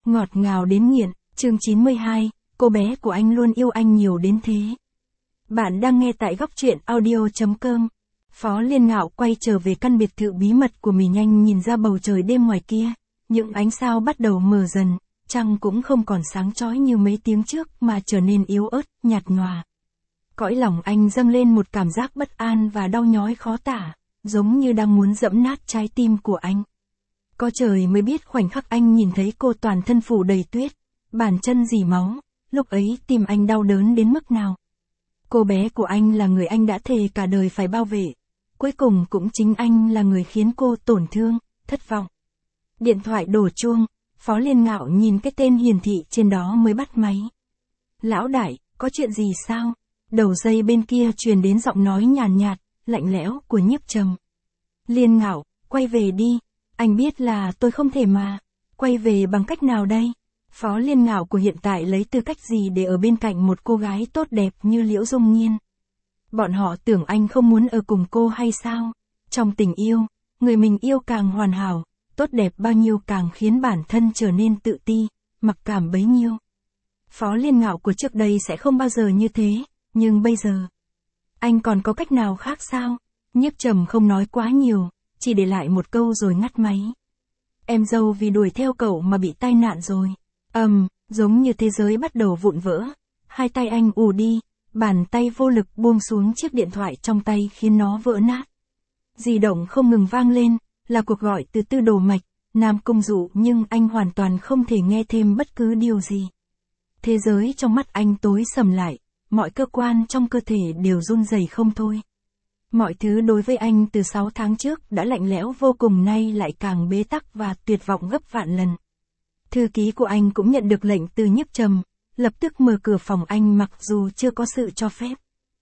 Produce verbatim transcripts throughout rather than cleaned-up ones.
Ngọt ngào đến nghiện, chương chín mươi hai, cô bé của anh luôn yêu anh nhiều đến thế. Bạn đang nghe tại góc truyện audio chấm com. Phó Liên Ngạo quay trở về căn biệt thự bí mật của mình, nhanh nhìn ra bầu trời đêm ngoài kia, những ánh sao bắt đầu mờ dần, trăng cũng không còn sáng chói như mấy tiếng trước mà trở nên yếu ớt, nhạt nhòa. Cõi lòng anh dâng lên một cảm giác bất an và đau nhói khó tả, giống như đang muốn giẫm nát trái tim của anh. Có trời mới biết khoảnh khắc anh nhìn thấy cô toàn thân phủ đầy tuyết, bàn chân rỉ máu, lúc ấy tim anh đau đớn đến mức nào. Cô bé của anh là người anh đã thề cả đời phải bảo vệ, cuối cùng cũng chính anh là người khiến cô tổn thương, thất vọng. Điện thoại đổ chuông, Phó Liên Ngạo nhìn cái tên hiển thị trên đó mới bắt máy. Lão đại, có chuyện gì sao? Đầu dây bên kia truyền đến giọng nói nhàn nhạt, lạnh lẽo của Nhiếp Trầm. Liên Ngạo, quay về đi. Anh biết là tôi không thể mà. Quay về bằng cách nào đây? Phó Liên Ngạo của hiện tại lấy tư cách gì để ở bên cạnh một cô gái tốt đẹp như Liễu Dung Nhiên? Bọn họ tưởng anh không muốn ở cùng cô hay sao? Trong tình yêu, người mình yêu càng hoàn hảo, tốt đẹp bao nhiêu càng khiến bản thân trở nên tự ti, mặc cảm bấy nhiêu. Phó Liên Ngạo của trước đây sẽ không bao giờ như thế, nhưng bây giờ, anh còn có cách nào khác sao? Nhiếp Trầm không nói quá nhiều, chỉ để lại một câu rồi ngắt máy. Em dâu vì đuổi theo cậu mà bị tai nạn rồi. Ầm, um, giống như thế giới bắt đầu vụn vỡ. Hai tay anh ù đi, bàn tay vô lực buông xuống chiếc điện thoại trong tay khiến nó vỡ nát. Di động không ngừng vang lên, là cuộc gọi từ Tư Đồ Mạch, Nam Cung Dụ, nhưng anh hoàn toàn không thể nghe thêm bất cứ điều gì. Thế giới trong mắt anh tối sầm lại, mọi cơ quan trong cơ thể đều run rẩy không thôi. Mọi thứ đối với anh từ sáu tháng trước đã lạnh lẽo vô cùng, nay lại càng bế tắc và tuyệt vọng gấp vạn lần. Thư ký của anh cũng nhận được lệnh từ Nhiếp Trầm, lập tức mở cửa phòng anh mặc dù chưa có sự cho phép.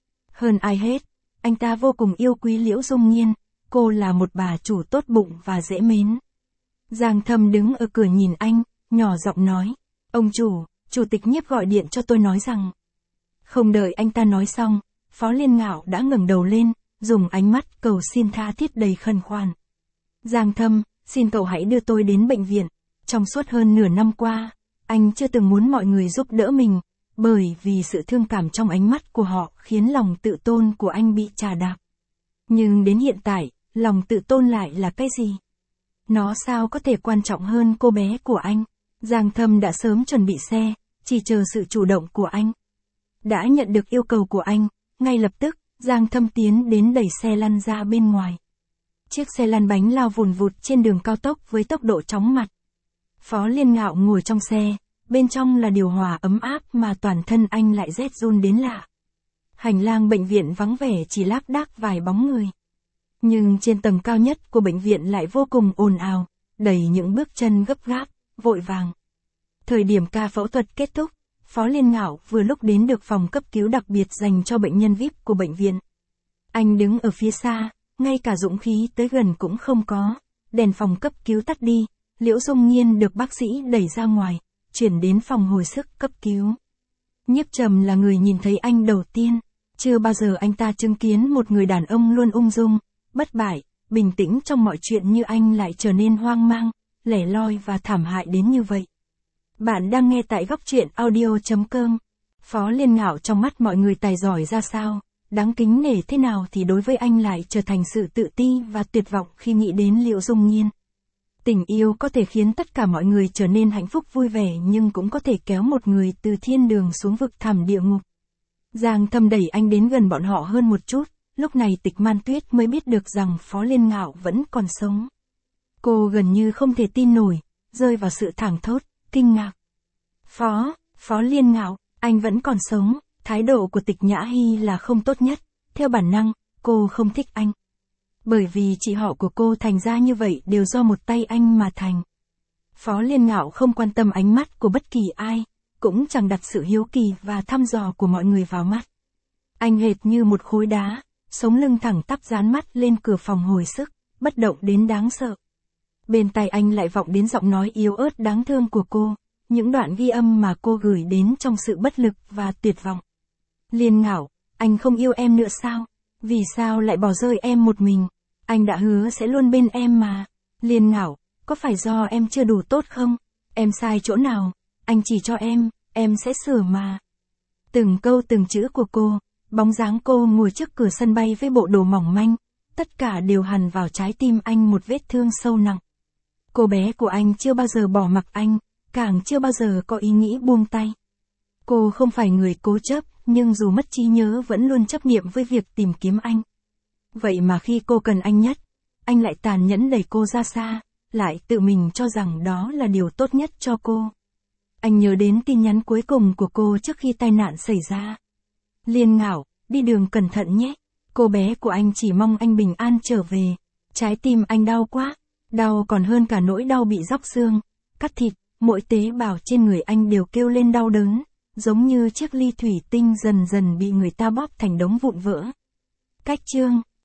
Hơn ai hết, anh ta vô cùng yêu quý Liễu Dung Nhiên, cô là một bà chủ tốt bụng và dễ mến. Giang Thâm đứng ở cửa nhìn anh, nhỏ giọng nói, ông chủ, chủ tịch Nhiếp gọi điện cho tôi nói rằng. Không đợi anh ta nói xong, Phó Liên Ngạo đã ngẩng đầu lên, dùng ánh mắt cầu xin tha thiết đầy khẩn khoản. Giang Thâm, xin cậu hãy đưa tôi đến bệnh viện. Trong suốt hơn nửa năm qua, anh chưa từng muốn mọi người giúp đỡ mình, bởi vì sự thương cảm trong ánh mắt của họ khiến lòng tự tôn của anh bị chà đạp. Nhưng đến hiện tại, lòng tự tôn lại là cái gì? Nó sao có thể quan trọng hơn cô bé của anh? Giang Thâm đã sớm chuẩn bị xe, chỉ chờ sự chủ động của anh. Đã nhận được yêu cầu của anh, ngay lập tức, Giang Thâm tiến đến đẩy xe lăn ra bên ngoài. Chiếc xe lăn bánh lao vùn vụt trên đường cao tốc với tốc độ chóng mặt. Phó Liên Ngạo ngồi trong xe, bên trong là điều hòa ấm áp mà toàn thân anh lại rét run đến lạ. Hành lang bệnh viện vắng vẻ chỉ lác đác vài bóng người. Nhưng trên tầng cao nhất của bệnh viện lại vô cùng ồn ào, đầy những bước chân gấp gáp, vội vàng. Thời điểm ca phẫu thuật kết thúc, Phó Liên Ngạo vừa lúc đến được phòng cấp cứu đặc biệt dành cho bệnh nhân vi ai pi của bệnh viện. Anh đứng ở phía xa, ngay cả dũng khí tới gần cũng không có, đèn phòng cấp cứu tắt đi, Liễu Dung Nhiên được bác sĩ đẩy ra ngoài, chuyển đến phòng hồi sức cấp cứu. Nhiếp Trầm là người nhìn thấy anh đầu tiên, chưa bao giờ anh ta chứng kiến một người đàn ông luôn ung dung, bất bại, bình tĩnh trong mọi chuyện như anh lại trở nên hoang mang, lẻ loi và thảm hại đến như vậy. Bạn đang nghe tại góc truyện audio chấm com. Phó Liên Ngạo trong mắt mọi người tài giỏi ra sao, đáng kính nể thế nào thì đối với anh lại trở thành sự tự ti và tuyệt vọng khi nghĩ đến Liễu Dung Nhiên. Tình yêu có thể khiến tất cả mọi người trở nên hạnh phúc vui vẻ, nhưng cũng có thể kéo một người từ thiên đường xuống vực thẳm địa ngục. Giang Thâm đẩy anh đến gần bọn họ hơn một chút, lúc này Tịch Man Tuyết mới biết được rằng Phó Liên Ngạo vẫn còn sống. Cô gần như không thể tin nổi, rơi vào sự thảng thốt, kinh ngạc. Phó, Phó Liên Ngạo, anh vẫn còn sống. Thái độ của Tịch Nhã Hy là không tốt nhất, theo bản năng, cô không thích anh. Bởi vì chị họ của cô thành ra như vậy đều do một tay anh mà thành. Phó Liên Ngạo không quan tâm ánh mắt của bất kỳ ai, cũng chẳng đặt sự hiếu kỳ và thăm dò của mọi người vào mắt. Anh hệt như một khối đá, sống lưng thẳng tắp dán mắt lên cửa phòng hồi sức, bất động đến đáng sợ. Bên tai anh lại vọng đến giọng nói yếu ớt đáng thương của cô, những đoạn ghi âm mà cô gửi đến trong sự bất lực và tuyệt vọng. Liên Ngạo, anh không yêu em nữa sao? Vì sao lại bỏ rơi em một mình? Anh đã hứa sẽ luôn bên em mà. Liên Ngạo, có phải do em chưa đủ tốt không? Em sai chỗ nào, anh chỉ cho em, em sẽ sửa mà. Từng câu từng chữ của cô, bóng dáng cô ngồi trước cửa sân bay với bộ đồ mỏng manh, tất cả đều hằn vào trái tim anh một vết thương sâu nặng. Cô bé của anh chưa bao giờ bỏ mặc anh, càng chưa bao giờ có ý nghĩ buông tay. Cô không phải người cố chấp, nhưng dù mất trí nhớ vẫn luôn chấp niệm với việc tìm kiếm anh. Vậy mà khi cô cần anh nhất, anh lại tàn nhẫn đẩy cô ra xa, lại tự mình cho rằng đó là điều tốt nhất cho cô. Anh nhớ đến tin nhắn cuối cùng của cô trước khi tai nạn xảy ra. Liên Ngạo, đi đường cẩn thận nhé. Cô bé của anh chỉ mong anh bình an trở về. Trái tim anh đau quá, đau còn hơn cả nỗi đau bị róc xương, cắt thịt, mỗi tế bào trên người anh đều kêu lên đau đớn, giống như chiếc ly thủy tinh dần dần bị người ta bóp thành đống vụn vỡ. Cách chương